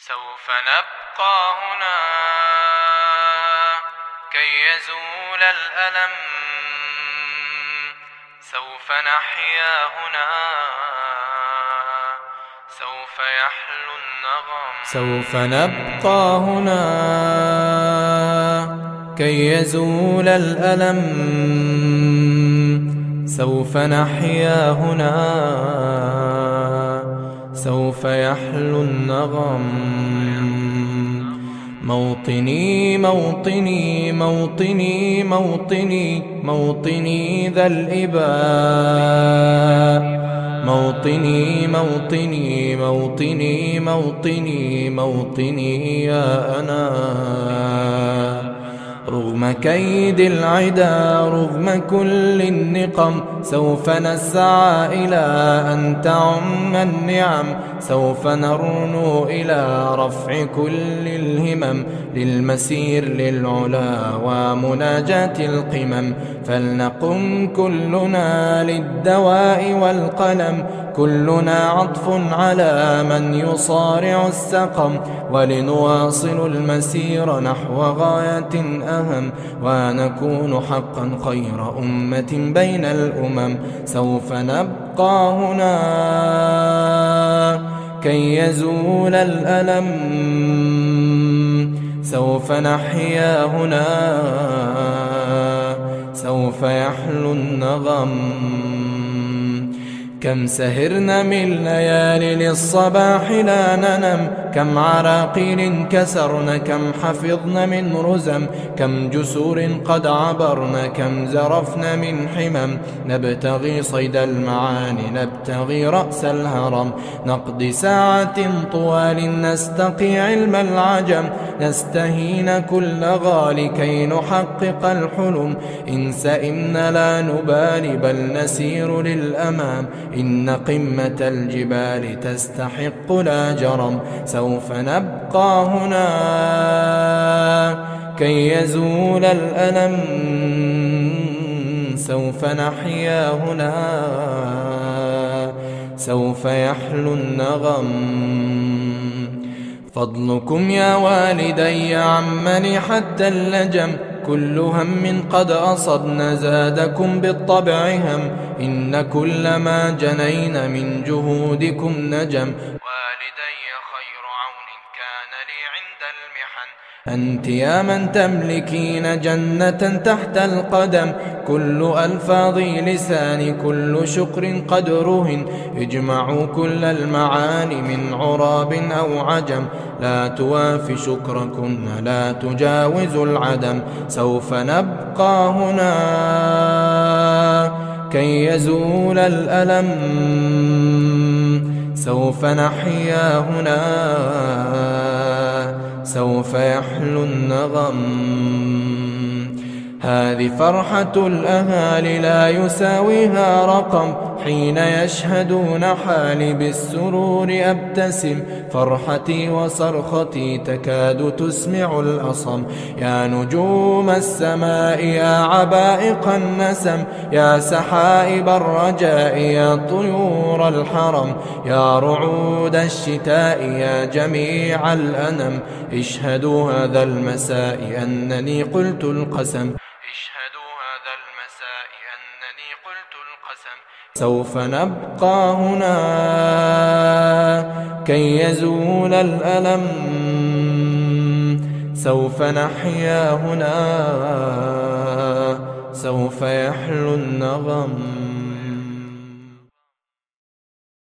سوف نبقى هنا كي يزول الألم، سوف نحيا هنا، سوف يحلو النغم. سوف نبقى هنا كي يزول الألم، سوف نحيا هنا، سوف يحلو النغم. موطني موطني موطني موطني موطني ذا الإباء، موطني موطني موطني موطني موطني يا أنا. رغم كيد العدا رغم كل النقم، سوف نسعى إلى أن تعم النعم، سوف نرنو إلى رفع كل الهمم، للمسير للعلا ومناجاة القمم. فلنقم كلنا للدواء والقلم، كلنا عطف على من يصارع السقم، ولنواصل المسير نحو غاية أهم، ونكون حقا خير أمة بين الأمم. سوف نبقى هنا كي يزول الألم، سوف نحيا هنا، سوف يحلو النغم. كم سهرنا من ليالي للصباح لا ننم، كم عراقيل كسرن، كم حفظن من رزم، كم جسور قد عبرن، كم زرفن من حمم. نبتغي صيد المعاني، نبتغي رأس الهرم، نقضي ساعة طوال نستقي علم العجم، نستهين كل غال كي نحقق الحلم. إن سئمنا لا نبالي بل نسير للأمام، إن قمة الجبال تستحق لا جرم. سوف نبقى هنا كي يزول الألم، سوف نحيا هنا، سوف يحلو النغم. فضلكم يا والدي عمني حتى اللجم، كل هم قد أصبنا زادكم بالطبع هم، إن كل ما جنين من جهودكم نجم. والدي خير عون كان لي عند المحن، أنت يا من تملكين جنة تحت القدم، كل ألفاظ لساني كل شكر قد رهن، اجمعوا كل المعاني من عراب أو عجم، لا توافي شكركن لا تجاوز العدم. سوف نبقى هنا كي يزول الألم، سوف نحيا هنا، سوف يحلو النغم. هذه فرحة الأهالي لا يساويها رقم، حين يشهدون حالي بالسرور أبتسم، فرحتي وصرختي تكاد تسمع الأصم. يا نجوم السماء يا عبائق النسم، يا سحائب الرجاء يا طيور الحرم، يا رعود الشتاء يا جميع الأنم، اشهدوا هذا المساء أنني قلت القسم، اشهدوا هذا المساء أنني قلت القسم. سوف نبقى هنا كي يزول الألم، سوف نحيا هنا، سوف يحلو النغم.